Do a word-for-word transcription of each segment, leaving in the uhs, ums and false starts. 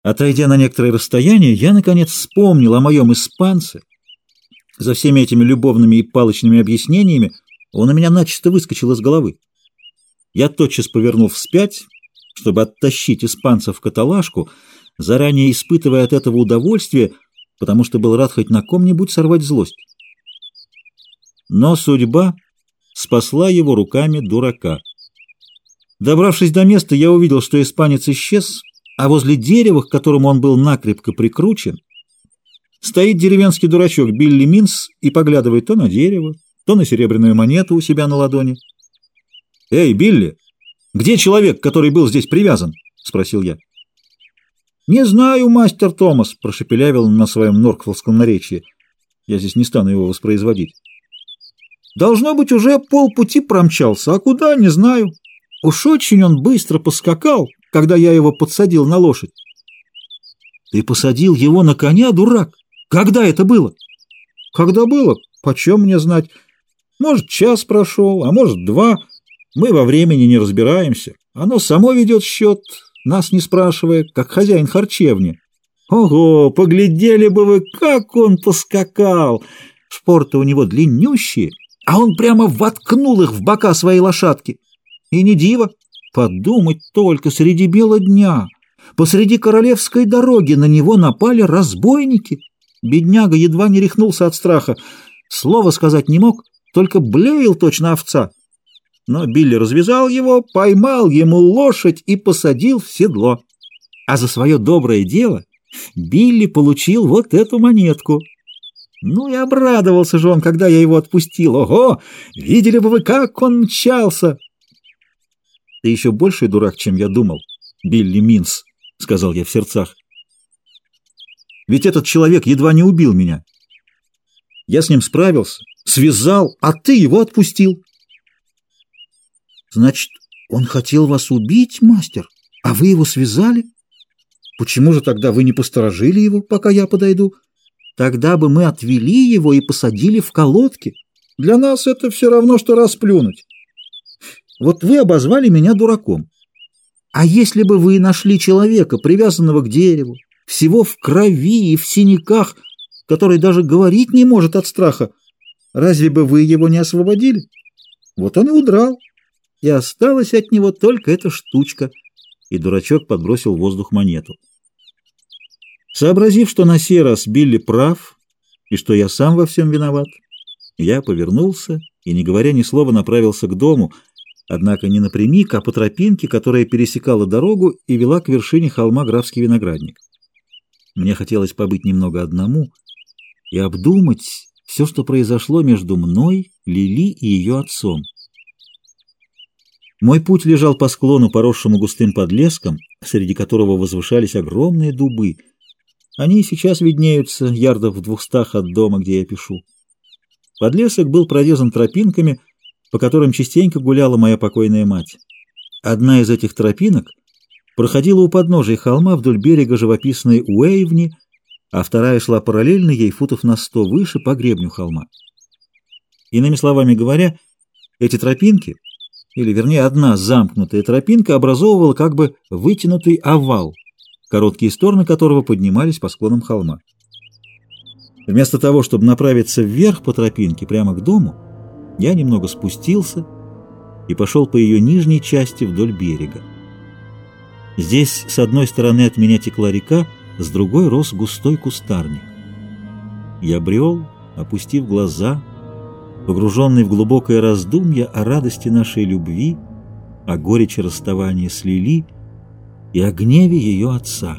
Отойдя на некоторое расстояние, я, наконец, вспомнил о моем испанце. За всеми этими любовными и палочными объяснениями он у меня начисто выскочил из головы. Я тотчас повернул вспять, чтобы оттащить испанца в каталажку, заранее испытывая от этого удовольствие, потому что был рад хоть на ком-нибудь сорвать злость. Но судьба спасла его руками дурака. Добравшись до места, я увидел, что испанец исчез, а возле дерева, к которому он был накрепко прикручен, стоит деревенский дурачок Билли Минс и поглядывает то на дерево, то на серебряную монету у себя на ладони. «Эй, Билли, где человек, который был здесь привязан?» — спросил я. «Не знаю, мастер Томас», — прошепелявил он на своем норквиллском наречии. Я здесь не стану его воспроизводить. «Должно быть, уже полпути промчался, а куда — не знаю. Уж очень он быстро поскакал, когда я его подсадил на лошадь». «Ты посадил его на коня, дурак? Когда это было?» «Когда было? Почем мне знать? Может, час прошел, а может, два. Мы во времени не разбираемся. Оно само ведет счет, нас не спрашивая, как хозяин харчевни. Ого, поглядели бы вы, как он поскакал! Шпоры-то у него длиннющие, а он прямо воткнул их в бока своей лошадки. И не диво, подумать только, среди бела дня, посреди королевской дороги на него напали разбойники. Бедняга едва не рехнулся от страха. Слова сказать не мог, только блеял точно овца. Но Билли развязал его, поймал ему лошадь и посадил в седло. А за свое доброе дело Билли получил вот эту монетку. Ну и обрадовался же он, когда я его отпустил. Ого! Видели бы вы, как он мчался! — Ты еще больший дурак, чем я думал, Билли Минс, — сказал я в сердцах. — Ведь этот человек едва не убил меня. Я с ним справился, связал, а ты его отпустил. — Значит, он хотел вас убить, мастер, а вы его связали? Почему же тогда вы не посторожили его, пока я подойду? Тогда бы мы отвели его и посадили в колодки. Для нас это все равно, что расплюнуть. Вот вы обозвали меня дураком. А если бы вы нашли человека, привязанного к дереву, всего в крови и в синяках, который даже говорить не может от страха, разве бы вы его не освободили? Вот он и удрал. И осталась от него только эта штучка. И дурачок подбросил в воздух монету. Сообразив, что на сей раз Билли прав, и что я сам во всем виноват, я повернулся и, не говоря ни слова, направился к дому, однако не напрямик, а по тропинке, которая пересекала дорогу и вела к вершине холма Графский виноградник. Мне хотелось побыть немного одному и обдумать все, что произошло между мной, Лили и ее отцом. Мой путь лежал по склону, поросшему густым подлеском, среди которого возвышались огромные дубы. Они сейчас виднеются ярдов в двухстах от дома, где я пишу. Подлесок был прорезан тропинками, по которым частенько гуляла моя покойная мать. Одна из этих тропинок проходила у подножия холма вдоль берега живописной Уэйвни, а вторая шла параллельно ей футов на сто выше по гребню холма. Иными словами говоря, эти тропинки, или вернее одна замкнутая тропинка, образовывала как бы вытянутый овал, короткие стороны которого поднимались по склонам холма. Вместо того, чтобы направиться вверх по тропинке прямо к дому, я немного спустился и пошел по ее нижней части вдоль берега. Здесь с одной стороны от меня текла река, с другой рос густой кустарник. Я брел, опустив глаза, погруженный в глубокое раздумье о радости нашей любви, о горечи расставания с Лили и о гневе ее отца.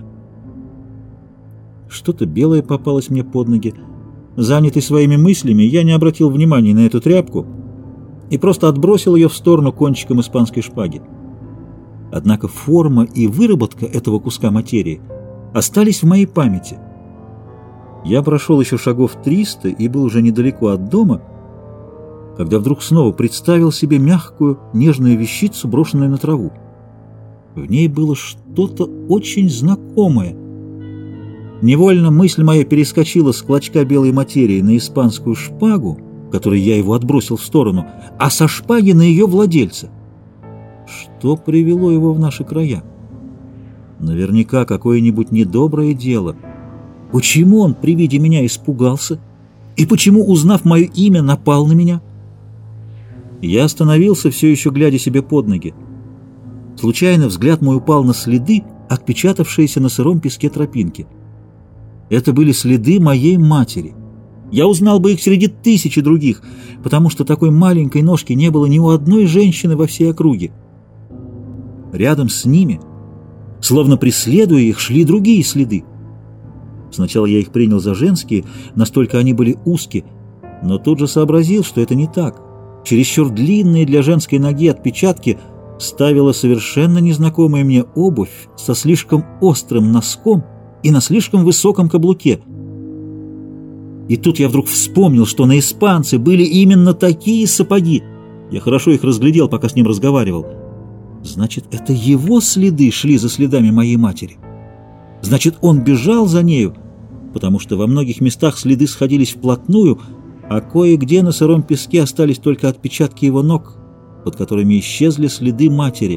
Что-то белое попалось мне под ноги. Занятый своими мыслями, я не обратил внимания на эту тряпку и просто отбросил ее в сторону кончиком испанской шпаги. Однако форма и выработка этого куска материи остались в моей памяти. Я прошел еще шагов триста и был уже недалеко от дома, когда вдруг снова представил себе мягкую, нежную вещицу, брошенную на траву. В ней было что-то очень знакомое. Невольно мысль моя перескочила с клочка белой материи на испанскую шпагу, которой я его отбросил в сторону, а со шпаги на ее владельца. Что привело его в наши края? Наверняка какое-нибудь недоброе дело. Почему он при виде меня испугался? И почему, узнав мое имя, напал на меня? Я остановился, все еще глядя себе под ноги. Случайно взгляд мой упал на следы, отпечатавшиеся на сыром песке тропинки. Это были следы моей матери. Я узнал бы их среди тысячи других, потому что такой маленькой ножки не было ни у одной женщины во всей округе. Рядом с ними, словно преследуя их, шли другие следы. Сначала я их принял за женские, настолько они были узкие, но тут же сообразил, что это не так. Чересчур длинные для женской ноги отпечатки ставила совершенно незнакомая мне обувь со слишком острым носком и на слишком высоком каблуке. И тут я вдруг вспомнил, что на испанце были именно такие сапоги. Я хорошо их разглядел, пока с ним разговаривал. Значит, это его следы шли за следами моей матери. Значит, он бежал за нею, потому что во многих местах следы сходились вплотную, а кое-где на сыром песке остались только отпечатки его ног, под которыми исчезли следы матери.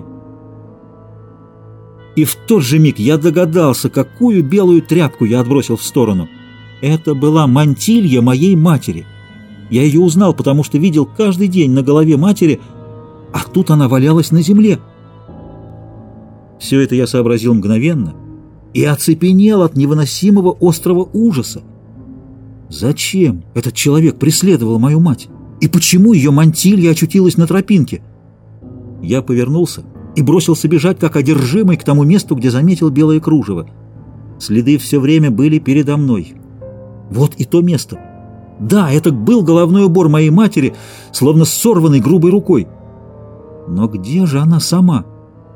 И в тот же миг я догадался, какую белую тряпку я отбросил в сторону. Это была мантилья моей матери. Я ее узнал, потому что видел каждый день на голове матери, а тут она валялась на земле. Все это я сообразил мгновенно и оцепенел от невыносимого острого ужаса. Зачем этот человек преследовал мою мать? И почему ее мантилья очутилась на тропинке? Я повернулся и бросился бежать, как одержимый, к тому месту, где заметил белое кружево. Следы все время были передо мной. Вот и то место. Да, это был головной убор моей матери, словно сорванный грубой рукой. Но где же она сама?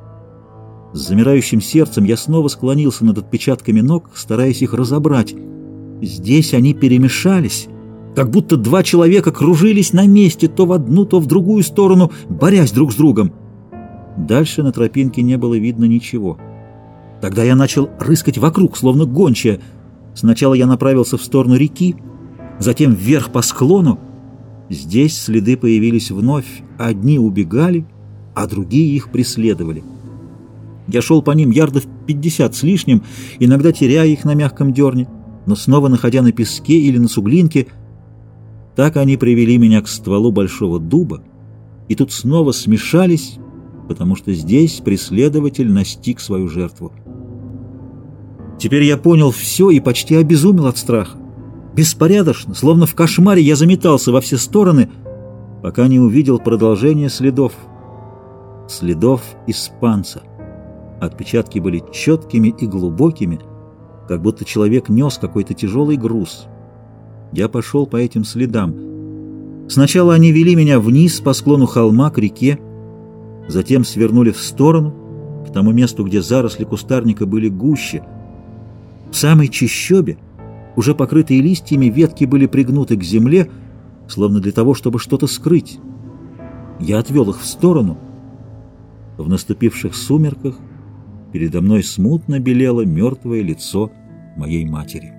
С замирающим сердцем я снова склонился над отпечатками ног, стараясь их разобрать. Здесь они перемешались, как будто два человека кружились на месте то в одну, то в другую сторону, борясь друг с другом. Дальше на тропинке не было видно ничего. Тогда я начал рыскать вокруг, словно гончая. Сначала я направился в сторону реки, затем вверх по склону. Здесь следы появились вновь. Одни убегали, а другие их преследовали. Я шел по ним ярдов пятьдесят с лишним, иногда теряя их на мягком дерне, но снова находя на песке или на суглинке. Так они привели меня к стволу большого дуба, и тут снова смешались, потому что здесь преследователь настиг свою жертву. Теперь я понял все и почти обезумел от страха. Беспорядочно, словно в кошмаре, я заметался во все стороны, пока не увидел продолжение следов. Следов испанца. Отпечатки были четкими и глубокими, как будто человек нес какой-то тяжелый груз. Я пошел по этим следам. Сначала они вели меня вниз по склону холма к реке, затем свернули в сторону, к тому месту, где заросли кустарника были гуще. В самой чащобе, уже покрытые листьями, ветки были пригнуты к земле, словно для того, чтобы что-то скрыть. Я отвел их в сторону. В наступивших сумерках передо мной смутно белело мертвое лицо моей матери.